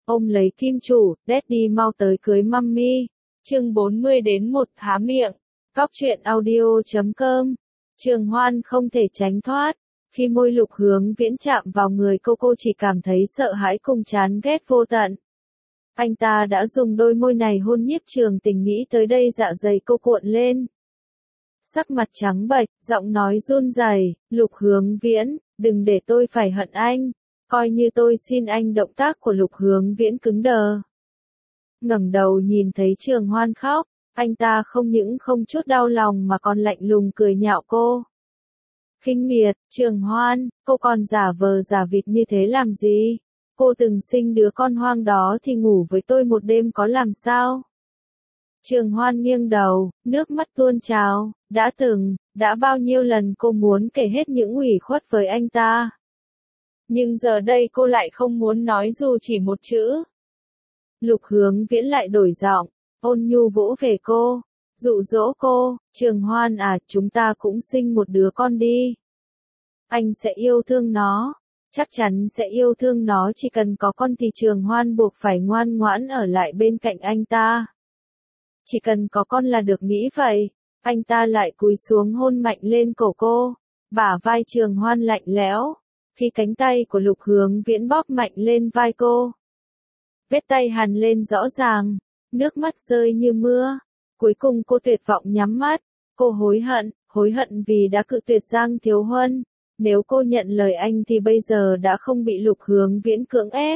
ôm lấy kim chủ, Daddy mau tới cưới mummy. Chương 40 đến 1 há miệng. Cóc truyện audio.com. Trường Hoan không thể tránh thoát. Khi môi Lục Hướng Viễn chạm vào người cô chỉ cảm thấy sợ hãi cùng chán ghét vô tận. Anh ta đã dùng đôi môi này hôn nhiếp Trường Tình, nghĩ tới đây dạ dày cô cuộn lên. Sắc mặt trắng bệch, giọng nói run rẩy, Lục Hướng Viễn, đừng để tôi phải hận anh. Coi như tôi xin anh. Động tác của Lục Hướng Viễn cứng đờ. Ngẩng đầu nhìn thấy Trường Hoan khóc, anh ta không những không chút đau lòng mà còn lạnh lùng cười nhạo cô. Khinh miệt, Trường Hoan, cô còn giả vờ giả vịt như thế làm gì? Cô từng sinh đứa con hoang đó thì ngủ với tôi một đêm có làm sao? Trường Hoan nghiêng đầu, nước mắt tuôn trào, đã bao nhiêu lần cô muốn kể hết những ủy khuất với anh ta. Nhưng giờ đây cô lại không muốn nói dù chỉ một chữ. Lục Hướng Viễn lại đổi giọng, ôn nhu vỗ về cô, dụ dỗ cô, Trường Hoan à, chúng ta cũng sinh một đứa con đi. Anh sẽ yêu thương nó, chắc chắn sẽ yêu thương nó, chỉ cần có con thì Trường Hoan buộc phải ngoan ngoãn ở lại bên cạnh anh ta. Chỉ cần có con là được, nghĩ vậy. Anh ta lại cúi xuống hôn mạnh lên cổ cô, bả vai Trường Hoan lạnh lẽo, khi cánh tay của Lục Hướng Viễn bóp mạnh lên vai cô. Vết tay hằn lên rõ ràng, nước mắt rơi như mưa. Cuối cùng cô tuyệt vọng nhắm mắt, cô hối hận vì đã cự tuyệt Giang Thiếu Huân. Nếu cô nhận lời anh thì bây giờ đã không bị Lục Hướng Viễn cưỡng ép.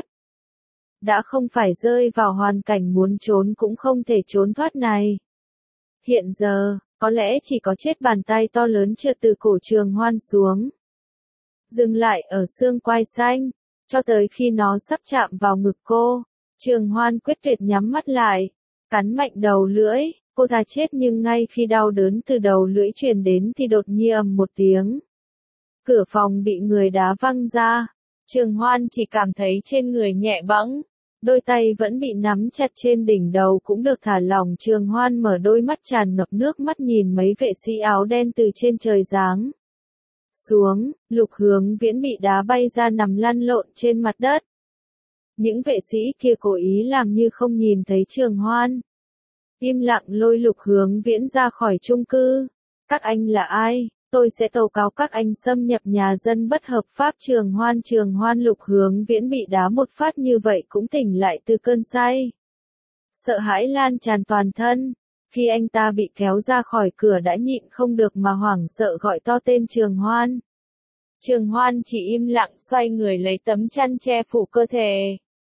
Đã không phải rơi vào hoàn cảnh muốn trốn cũng không thể trốn thoát này. Hiện giờ, có lẽ chỉ có chết. Bàn tay to lớn trượt từ cổ Trường Hoan xuống, dừng lại ở xương quai xanh, cho tới khi nó sắp chạm vào ngực cô. Trường Hoan quyết tuyệt nhắm mắt lại, cắn mạnh đầu lưỡi, cô thà chết. Nhưng ngay khi đau đớn từ đầu lưỡi truyền đến thì đột nhiên ầm một tiếng. Cửa phòng bị người đá văng ra. Trường Hoan chỉ cảm thấy trên người nhẹ bẫng, đôi tay vẫn bị nắm chặt trên đỉnh đầu cũng được thả lỏng. Trường Hoan mở đôi mắt tràn ngập nước mắt nhìn mấy vệ sĩ áo đen từ trên trời giáng xuống. Lục Hướng Viễn bị đá bay ra nằm lăn lộn trên mặt đất. Những vệ sĩ kia cố ý làm như không nhìn thấy Trường Hoan, im lặng lôi Lục Hướng Viễn ra khỏi chung cư. Các anh là ai? Tôi sẽ tố cáo các anh xâm nhập nhà dân bất hợp pháp. Trường Hoan. Lục Hướng Viễn bị đá một phát như vậy cũng tỉnh lại từ cơn say. Sợ hãi lan tràn toàn thân. Khi anh ta bị kéo ra khỏi cửa đã nhịn không được mà hoảng sợ gọi to tên Trường Hoan. Trường Hoan chỉ im lặng xoay người lấy tấm chăn che phủ cơ thể.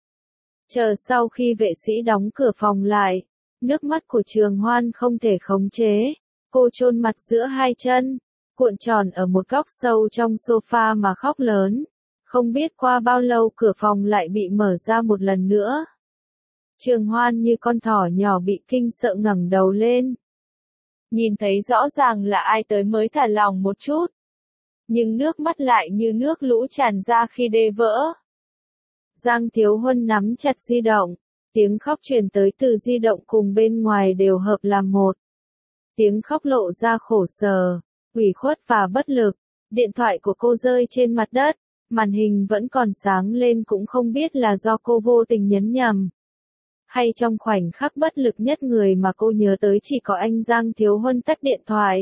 Chờ sau khi vệ sĩ đóng cửa phòng lại, nước mắt của Trường Hoan không thể khống chế. Cô chôn mặt giữa hai chân, cuộn tròn ở một góc sâu trong sofa mà khóc lớn. Không biết qua bao lâu cửa phòng lại bị mở ra một lần nữa. Trường Hoan như con thỏ nhỏ bị kinh sợ ngẩng đầu lên. Nhìn thấy rõ ràng là ai tới mới thả lòng một chút. Nhưng nước mắt lại như nước lũ tràn ra khi đê vỡ. Giang Thiếu Huân nắm chặt di động. Tiếng khóc truyền tới từ di động cùng bên ngoài đều hợp làm một. Tiếng khóc lộ ra khổ sở, ủy khuất và bất lực. Điện thoại của cô rơi trên mặt đất. Màn hình vẫn còn sáng lên, cũng không biết là do cô vô tình nhấn nhầm, hay trong khoảnh khắc bất lực nhất người mà cô nhớ tới chỉ có anh. Giang Thiếu Huân tắt điện thoại.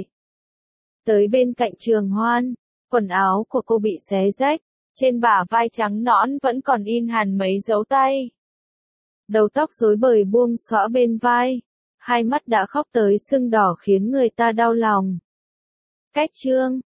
Tới bên cạnh Trường Hoan, quần áo của cô bị xé rách, trên bả vai trắng nõn vẫn còn in hằn mấy dấu tay. Đầu tóc rối bời buông xõa bên vai, hai mắt đã khóc tới sưng đỏ khiến người ta đau lòng. Cách chương